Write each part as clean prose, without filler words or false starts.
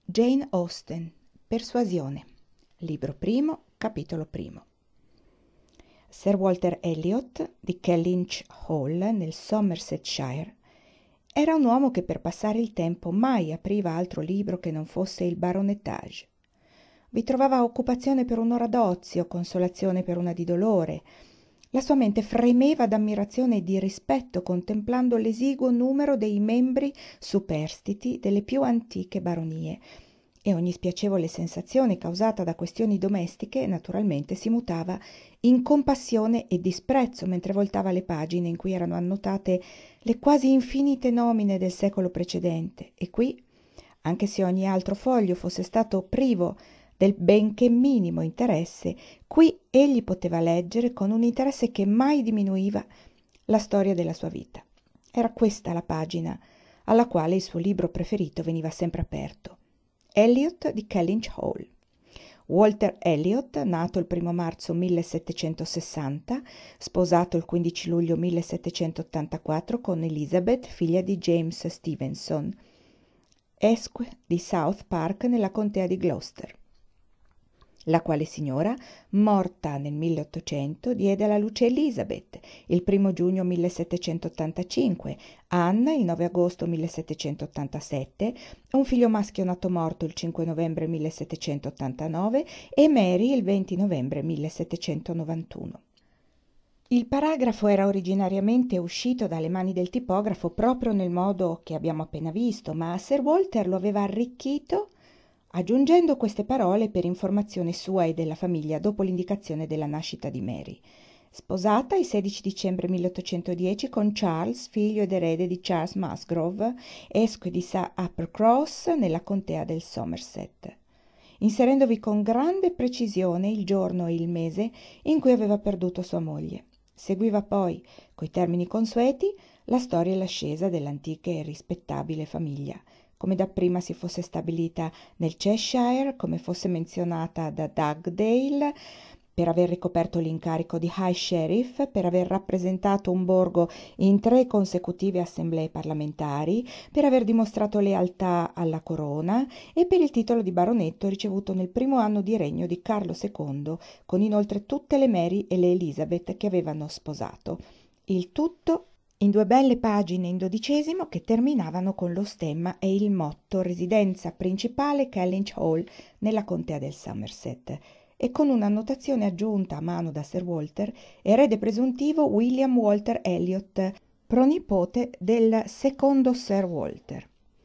Jane Austen, Persuasione, libro primo, capitolo primo. Sir Walter Elliot di Kellynch Hall, nel Somersetshire, era un uomo che per passare il tempo mai apriva altro libro che non fosse il baronetage. Vi trovava occupazione per un'ora d'ozio, consolazione per una di dolore. La sua mente fremeva d'ammirazione e di rispetto contemplando l'esiguo numero dei membri superstiti delle più antiche baronie, e ogni spiacevole sensazione causata da questioni domestiche naturalmente si mutava in compassione e disprezzo mentre voltava le pagine in cui erano annotate le quasi infinite nomine del secolo precedente. E qui, anche se ogni altro foglio fosse stato privo del benché minimo interesse, qui egli poteva leggere con un interesse che mai diminuiva la storia della sua vita. Era questa la pagina alla quale il suo libro preferito veniva sempre aperto. Elliot di Kellynch Hall. Walter Elliot, nato il 1 marzo 1760, sposato il 15 luglio 1784 con Elizabeth, figlia di James Stevenson, esque di South Park nella contea di Gloucester, la quale signora, morta nel 1800, diede alla luce Elizabeth il 1 giugno 1785, Anne il 9 agosto 1787, un figlio maschio nato morto il 5 novembre 1789 e Mary il 20 novembre 1791. Il paragrafo era originariamente uscito dalle mani del tipografo proprio nel modo che abbiamo appena visto, ma Sir Walter lo aveva arricchito aggiungendo queste parole per informazione sua e della famiglia dopo l'indicazione della nascita di Mary. Sposata il 16 dicembre 1810 con Charles, figlio ed erede di Charles Musgrove, esque di St. Uppercross nella contea del Somerset, inserendovi con grande precisione il giorno e il mese in cui aveva perduto sua moglie. Seguiva poi, coi termini consueti, la storia e l'ascesa dell'antica e rispettabile famiglia, come dapprima si fosse stabilita nel Cheshire, come fosse menzionata da Dugdale, per aver ricoperto l'incarico di High Sheriff, per aver rappresentato un borgo in 3 consecutive assemblee parlamentari, per aver dimostrato lealtà alla corona e per il titolo di baronetto ricevuto nel primo anno di regno di Carlo II, con inoltre tutte le Mary e le Elizabeth che avevano sposato. Il tutto in 2 belle pagine in 12° che terminavano con lo stemma e il motto «Residenza principale Kellynch Hall» nella contea del Somerset, e con un'annotazione aggiunta a mano da Sir Walter, erede presuntivo William Walter Elliot, pronipote del secondo Sir Walter.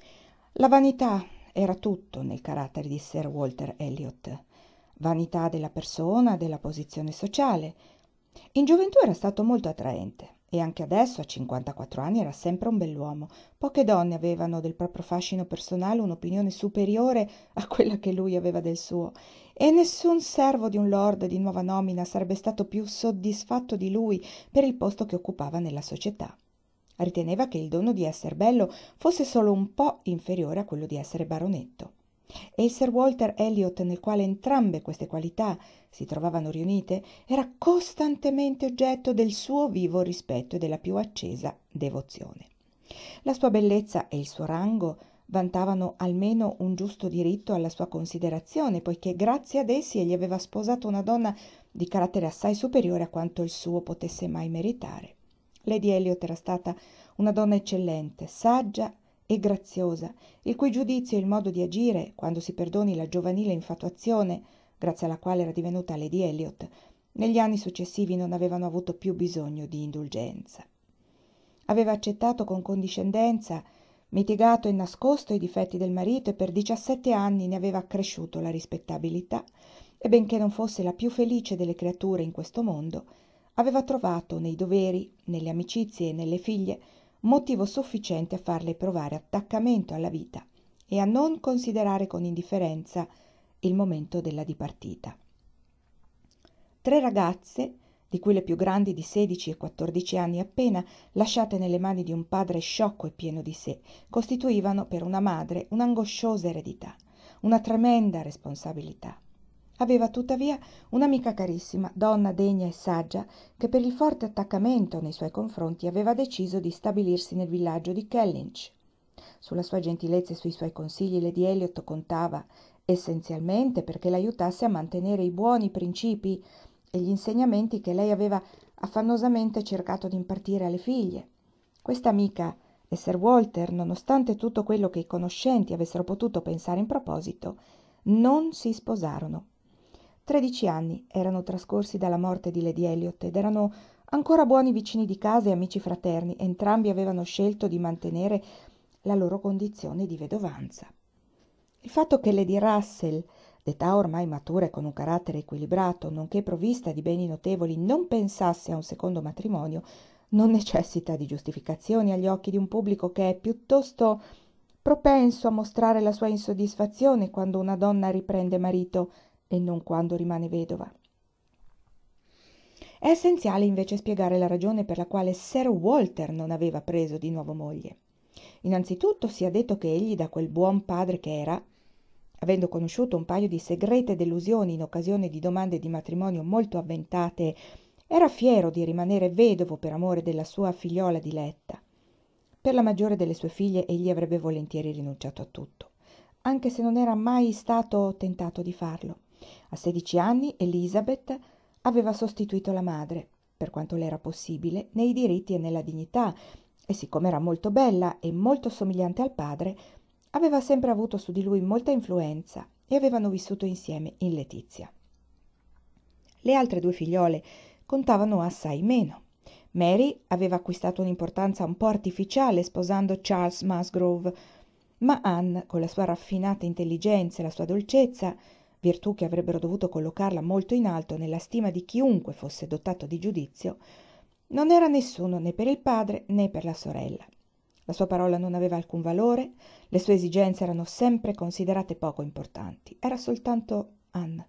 La vanità era tutto nel carattere di Sir Walter Elliot, vanità della persona, della posizione sociale. In gioventù era stato molto attraente, e anche adesso, a 54 anni, era sempre un bell'uomo. Poche donne avevano del proprio fascino personale un'opinione superiore a quella che lui aveva del suo, e nessun servo di un lord di nuova nomina sarebbe stato più soddisfatto di lui per il posto che occupava nella società. Riteneva che il dono di esser bello fosse solo un po' inferiore a quello di essere baronetto. E il Sir Walter Elliot, nel quale entrambe queste qualità si trovavano riunite, era costantemente oggetto del suo vivo rispetto e della più accesa devozione. La sua bellezza e il suo rango vantavano almeno un giusto diritto alla sua considerazione, poiché grazie ad essi egli aveva sposato una donna di carattere assai superiore a quanto il suo potesse mai meritare. Lady Elliot era stata una donna eccellente, saggia e graziosa, il cui giudizio e il modo di agire, quando si perdoni la giovanile infatuazione grazie alla quale era divenuta Lady Elliot, negli anni successivi non avevano avuto più bisogno di indulgenza. Aveva accettato con condiscendenza, mitigato e nascosto i difetti del marito, e per 17 anni ne aveva accresciuto la rispettabilità, e benché non fosse la più felice delle creature in questo mondo, aveva trovato nei doveri, nelle amicizie e nelle figlie motivo sufficiente a farle provare attaccamento alla vita e a non considerare con indifferenza il momento della dipartita. 3 ragazze, di cui le più grandi di 16 e 14 anni appena, lasciate nelle mani di un padre sciocco e pieno di sé, costituivano per una madre un'angosciosa eredità, una tremenda responsabilità. Aveva tuttavia un'amica carissima, donna degna e saggia, che per il forte attaccamento nei suoi confronti aveva deciso di stabilirsi nel villaggio di Kellynch. Sulla sua gentilezza e sui suoi consigli Lady Elliot contava essenzialmente perché l'aiutasse a mantenere i buoni principi e gli insegnamenti che lei aveva affannosamente cercato di impartire alle figlie. Questa amica e Sir Walter, nonostante tutto quello che i conoscenti avessero potuto pensare in proposito, non si sposarono. 13 anni erano trascorsi dalla morte di Lady Elliot ed erano ancora buoni vicini di casa e amici fraterni. Entrambi avevano scelto di mantenere la loro condizione di vedovanza. Il fatto che Lady Russell, d'età ormai matura e con un carattere equilibrato, nonché provvista di beni notevoli, non pensasse a un secondo matrimonio, non necessita di giustificazioni agli occhi di un pubblico che è piuttosto propenso a mostrare la sua insoddisfazione quando una donna riprende marito e non quando rimane vedova. È essenziale invece spiegare la ragione per la quale Sir Walter non aveva preso di nuovo moglie. Innanzitutto sia detto che egli, da quel buon padre che era, avendo conosciuto un paio di segrete delusioni in occasione di domande di matrimonio molto avventate, era fiero di rimanere vedovo per amore della sua figliola diletta. Per la maggiore delle sue figlie egli avrebbe volentieri rinunciato a tutto, anche se non era mai stato tentato di farlo. A 16 anni Elizabeth aveva sostituito la madre, per quanto le era possibile, nei diritti e nella dignità, e siccome era molto bella e molto somigliante al padre, aveva sempre avuto su di lui molta influenza e avevano vissuto insieme in letizia. Le altre due figliole contavano assai meno. Mary aveva acquistato un'importanza un po' artificiale sposando Charles Musgrove, ma Anne, con la sua raffinata intelligenza e la sua dolcezza, virtù che avrebbero dovuto collocarla molto in alto nella stima di chiunque fosse dotato di giudizio, non era nessuno né per il padre né per la sorella. La sua parola non aveva alcun valore, le sue esigenze erano sempre considerate poco importanti. Era soltanto Anne.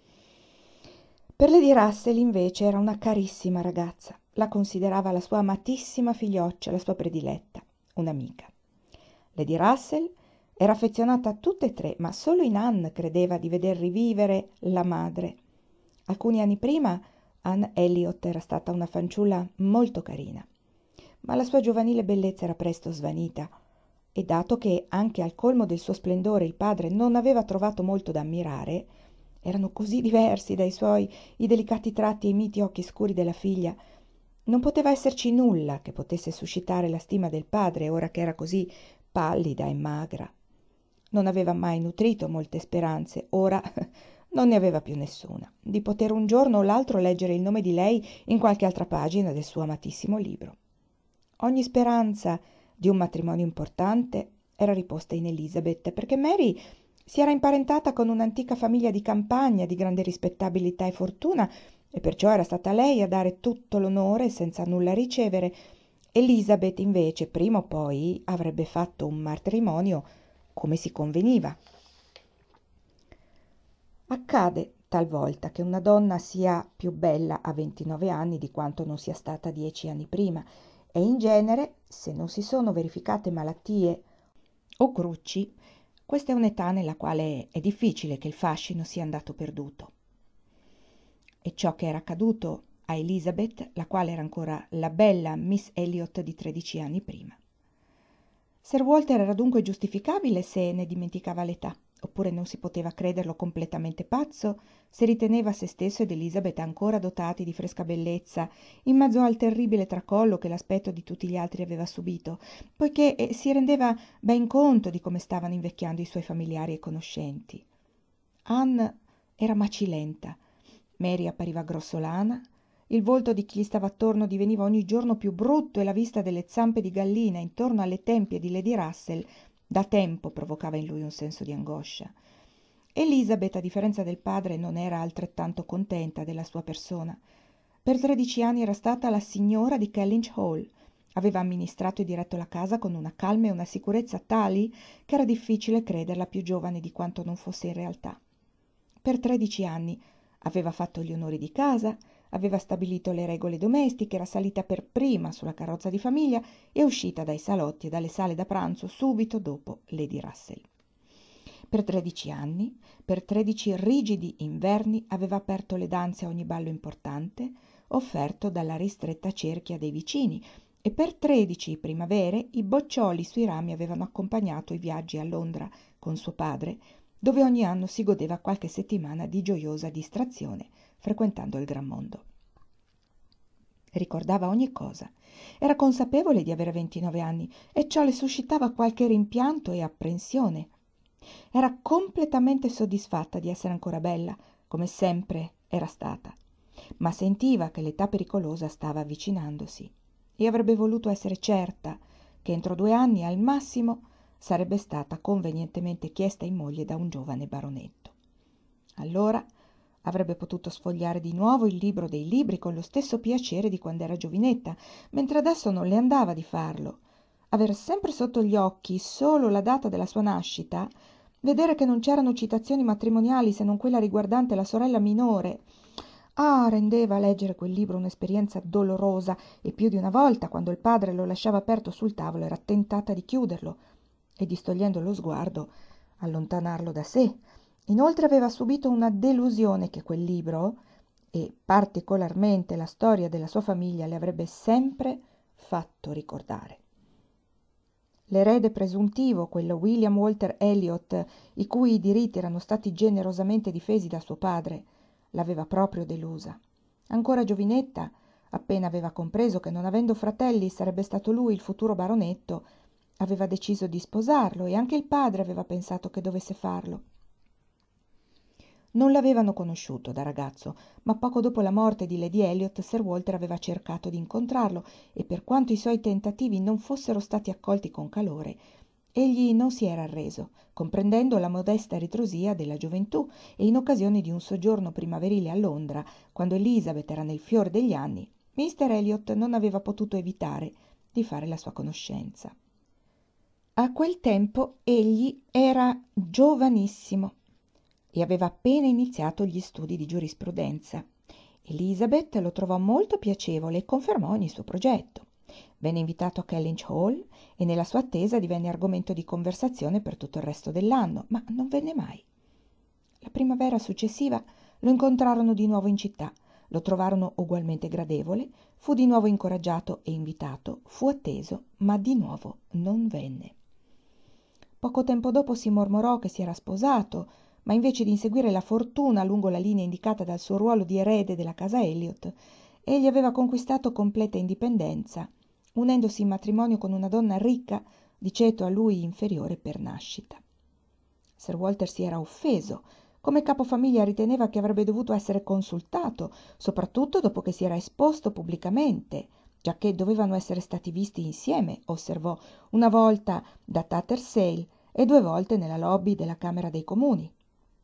Per Lady Russell invece era una carissima ragazza. La considerava la sua amatissima figlioccia, la sua prediletta, un'amica. Lady Russell era affezionata a tutte e tre, ma solo in Anne credeva di veder rivivere la madre. Alcuni anni prima Anne Elliot era stata una fanciulla molto carina, ma la sua giovanile bellezza era presto svanita, e dato che anche al colmo del suo splendore il padre non aveva trovato molto da ammirare, erano così diversi dai suoi i delicati tratti e i miti occhi scuri della figlia, non poteva esserci nulla che potesse suscitare la stima del padre ora che era così pallida e magra. Non aveva mai nutrito molte speranze, ora non ne aveva più nessuna, di poter un giorno o l'altro leggere il nome di lei in qualche altra pagina del suo amatissimo libro. Ogni speranza di un matrimonio importante era riposta in Elizabeth, perché Mary si era imparentata con un'antica famiglia di campagna di grande rispettabilità e fortuna, e perciò era stata lei a dare tutto l'onore senza nulla ricevere. Elizabeth invece prima o poi avrebbe fatto un matrimonio come si conveniva. Accade talvolta che una donna sia più bella a 29 anni di quanto non sia stata 10 anni prima, e in genere, se non si sono verificate malattie o crucci, questa è un'età nella quale è difficile che il fascino sia andato perduto. E ciò che era accaduto a Elizabeth, la quale era ancora la bella Miss Elliot di 13 anni prima. Sir Walter era dunque giustificabile se ne dimenticava l'età, oppure non si poteva crederlo completamente pazzo se riteneva se stesso ed Elizabeth ancora dotati di fresca bellezza in mezzo al terribile tracollo che l'aspetto di tutti gli altri aveva subito, poiché si rendeva ben conto di come stavano invecchiando i suoi familiari e conoscenti. Anne era macilenta, Mary appariva grossolana, il volto di chi gli stava attorno diveniva ogni giorno più brutto e la vista delle zampe di gallina intorno alle tempie di Lady Russell da tempo provocava in lui un senso di angoscia. Elizabeth, a differenza del padre, non era altrettanto contenta della sua persona. Per 13 anni era stata la signora di Kellynch Hall. Aveva amministrato e diretto la casa con una calma e una sicurezza tali che era difficile crederla più giovane di quanto non fosse in realtà. Per 13 anni aveva fatto gli onori di casa, aveva stabilito le regole domestiche, era salita per prima sulla carrozza di famiglia e uscita dai salotti e dalle sale da pranzo subito dopo Lady Russell. Per 13 anni, per 13 rigidi inverni, aveva aperto le danze a ogni ballo importante, offerto dalla ristretta cerchia dei vicini, e per 13 primavere i boccioli sui rami avevano accompagnato i viaggi a Londra con suo padre, dove ogni anno si godeva qualche settimana di gioiosa distrazione frequentando il gran mondo. Ricordava ogni cosa, era consapevole di avere 29 anni e ciò le suscitava qualche rimpianto e apprensione. Era completamente soddisfatta di essere ancora bella, come sempre era stata, ma sentiva che l'età pericolosa stava avvicinandosi e avrebbe voluto essere certa che entro 2 anni al massimo sarebbe stata convenientemente chiesta in moglie da un giovane baronetto. Allora avrebbe potuto sfogliare di nuovo il libro dei libri con lo stesso piacere di quando era giovinetta, mentre adesso non le andava di farlo. Aver sempre sotto gli occhi solo la data della sua nascita, vedere che non c'erano citazioni matrimoniali se non quella riguardante la sorella minore, rendeva leggere quel libro un'esperienza dolorosa, e più di una volta, quando il padre lo lasciava aperto sul tavolo, era tentata di chiuderlo e, distogliendo lo sguardo, allontanarlo da sé. Inoltre aveva subito una delusione che quel libro, e particolarmente la storia della sua famiglia, le avrebbe sempre fatto ricordare. L'erede presuntivo, quello William Walter Elliot, i cui diritti erano stati generosamente difesi da suo padre, l'aveva proprio delusa. Ancora giovinetta, appena aveva compreso che non avendo fratelli sarebbe stato lui il futuro baronetto, aveva deciso di sposarlo e anche il padre aveva pensato che dovesse farlo. Non l'avevano conosciuto da ragazzo, ma poco dopo la morte di Lady Elliot Sir Walter aveva cercato di incontrarlo e per quanto i suoi tentativi non fossero stati accolti con calore, egli non si era arreso, comprendendo la modesta ritrosia della gioventù, e in occasione di un soggiorno primaverile a Londra, quando Elizabeth era nel fior degli anni, Mr. Elliot non aveva potuto evitare di fare la sua conoscenza. A quel tempo egli era giovanissimo e aveva appena iniziato gli studi di giurisprudenza. Elizabeth lo trovò molto piacevole e confermò ogni suo progetto. Venne invitato a Kellynch Hall e nella sua attesa divenne argomento di conversazione per tutto il resto dell'anno, ma non venne mai. La primavera successiva lo incontrarono di nuovo in città, lo trovarono ugualmente gradevole, fu di nuovo incoraggiato e invitato, fu atteso, ma di nuovo non venne. Poco tempo dopo si mormorò che si era sposato, ma invece di inseguire la fortuna lungo la linea indicata dal suo ruolo di erede della casa Elliot, egli aveva conquistato completa indipendenza, unendosi in matrimonio con una donna ricca di ceto a lui inferiore per nascita. Sir Walter si era offeso. Come capofamiglia riteneva che avrebbe dovuto essere consultato, soprattutto dopo che si era esposto pubblicamente, giacché dovevano essere stati visti insieme, osservò, una volta da Tattersall e 2 volte nella lobby della Camera dei Comuni.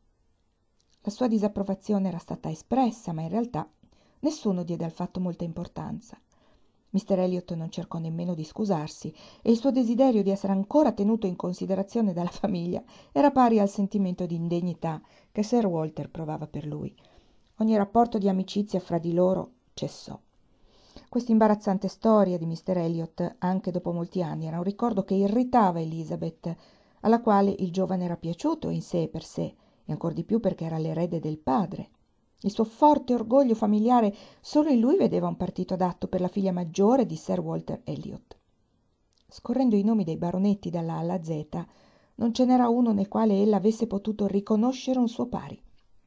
La sua disapprovazione era stata espressa, ma in realtà nessuno diede al fatto molta importanza. Mr. Elliot non cercò nemmeno di scusarsi e il suo desiderio di essere ancora tenuto in considerazione dalla famiglia era pari al sentimento di indegnità che Sir Walter provava per lui. Ogni rapporto di amicizia fra di loro cessò. Questa imbarazzante storia di Mr. Elliot, anche dopo molti anni, era un ricordo che irritava Elizabeth, alla quale il giovane era piaciuto in sé e per sé, e ancor di più perché era l'erede del padre. Il suo forte orgoglio familiare solo in lui vedeva un partito adatto per la figlia maggiore di Sir Walter Elliot. Scorrendo i nomi dei baronetti dalla A alla Z, non ce n'era uno nel quale ella avesse potuto riconoscere un suo pari.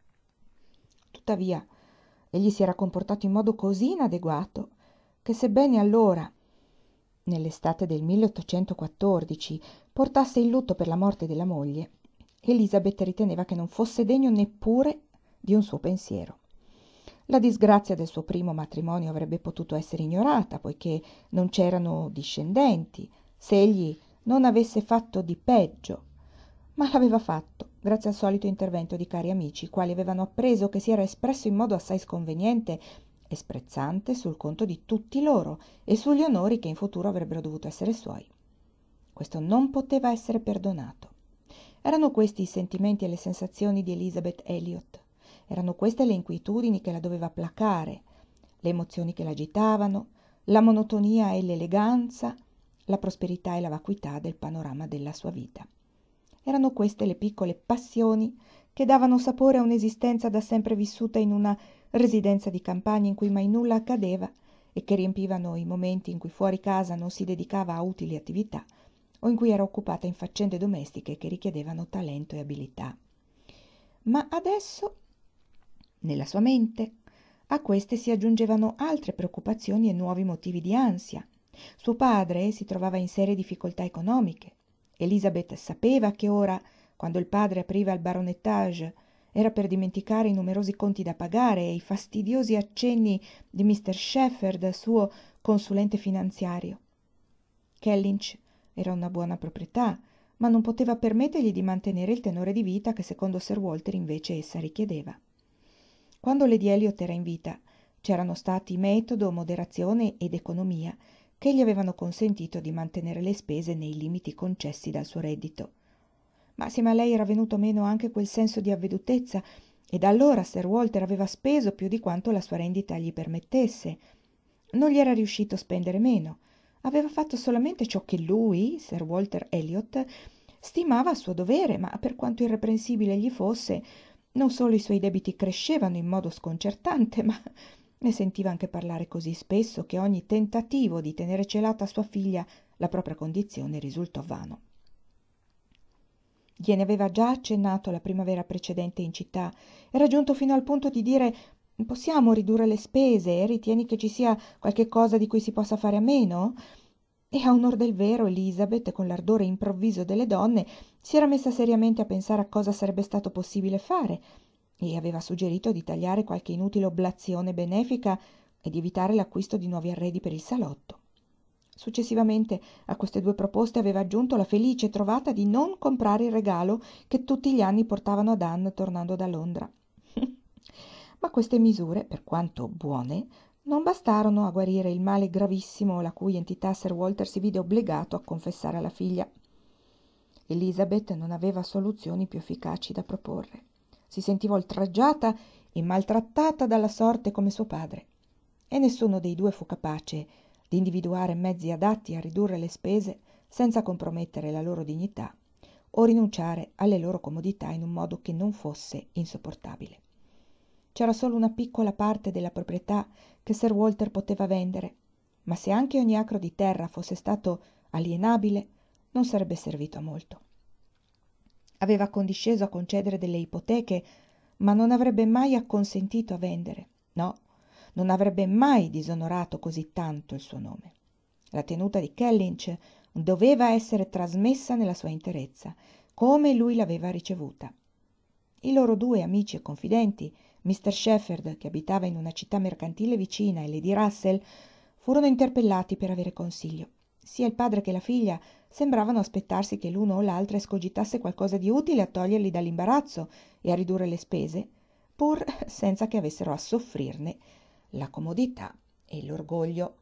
Tuttavia, egli si era comportato in modo così inadeguato che, sebbene allora, nell'estate del 1814, portasse il lutto per la morte della moglie, Elizabeth riteneva che non fosse degno neppure di un suo pensiero. La disgrazia del suo primo matrimonio avrebbe potuto essere ignorata, poiché non c'erano discendenti, se egli non avesse fatto di peggio, ma l'aveva fatto, grazie al solito intervento di cari amici, i quali avevano appreso che si era espresso in modo assai sconveniente e sprezzante sul conto di tutti loro e sugli onori che in futuro avrebbero dovuto essere suoi. Questo non poteva essere perdonato. Erano questi i sentimenti e le sensazioni di Elizabeth Elliot. Erano queste le inquietudini che la doveva placare, le emozioni che l'agitavano, la monotonia e l'eleganza, la prosperità e la vacuità del panorama della sua vita. Erano queste le piccole passioni che davano sapore a un'esistenza da sempre vissuta in una residenza di campagna in cui mai nulla accadeva e che riempivano i momenti in cui fuori casa non si dedicava a utili attività o in cui era occupata in faccende domestiche che richiedevano talento e abilità. Ma adesso, nella sua mente, a queste si aggiungevano altre preoccupazioni e nuovi motivi di ansia. Suo padre si trovava in serie difficoltà economiche. Elizabeth sapeva che ora, quando il padre apriva il baronetage, era per dimenticare i numerosi conti da pagare e i fastidiosi accenni di Mr. Shepherd, suo consulente finanziario. Kellynch era una buona proprietà, ma non poteva permettergli di mantenere il tenore di vita che secondo Sir Walter invece essa richiedeva. Quando Lady Elliot era in vita, c'erano stati metodo, moderazione ed economia che gli avevano consentito di mantenere le spese nei limiti concessi dal suo reddito. Ma assieme a lei era venuto meno anche quel senso di avvedutezza, e da allora Sir Walter aveva speso più di quanto la sua rendita gli permettesse. Non gli era riuscito a spendere meno. Aveva fatto solamente ciò che lui, Sir Walter Elliot, stimava a suo dovere, ma per quanto irreprensibile gli fosse, non solo i suoi debiti crescevano in modo sconcertante, ma ne sentiva anche parlare così spesso che ogni tentativo di tenere celata a sua figlia la propria condizione risultò vano. Gliene aveva già accennato la primavera precedente in città, era giunto fino al punto di dire: «Possiamo ridurre le spese? Ritieni che ci sia qualche cosa di cui si possa fare a meno?» E a onor del vero Elizabeth, con l'ardore improvviso delle donne, si era messa seriamente a pensare a cosa sarebbe stato possibile fare e aveva suggerito di tagliare qualche inutile oblazione benefica e di evitare l'acquisto di nuovi arredi per il salotto. Successivamente a queste due proposte aveva aggiunto la felice trovata di non comprare il regalo che tutti gli anni portavano ad Anne tornando da Londra. Ma queste misure, per quanto buone, non bastarono a guarire il male gravissimo la cui entità Sir Walter si vide obbligato a confessare alla figlia. Elizabeth non aveva soluzioni più efficaci da proporre. Si sentiva oltraggiata e maltrattata dalla sorte come suo padre, e nessuno dei due fu capace di individuare mezzi adatti a ridurre le spese senza compromettere la loro dignità o rinunciare alle loro comodità in un modo che non fosse insopportabile. C'era solo una piccola parte della proprietà che Sir Walter poteva vendere, ma se anche ogni acro di terra fosse stato alienabile, non sarebbe servito a molto. Aveva condisceso a concedere delle ipoteche, ma non avrebbe mai acconsentito a vendere. No, non avrebbe mai disonorato così tanto il suo nome. La tenuta di Kellynch doveva essere trasmessa nella sua interezza, come lui l'aveva ricevuta. I loro due amici e confidenti, Mr. Shepherd, che abitava in una città mercantile vicina, e Lady Russell, furono interpellati per avere consiglio. Sia il padre che la figlia sembravano aspettarsi che l'uno o l'altra escogitasse qualcosa di utile a toglierli dall'imbarazzo e a ridurre le spese, pur senza che avessero a soffrirne la comodità e l'orgoglio.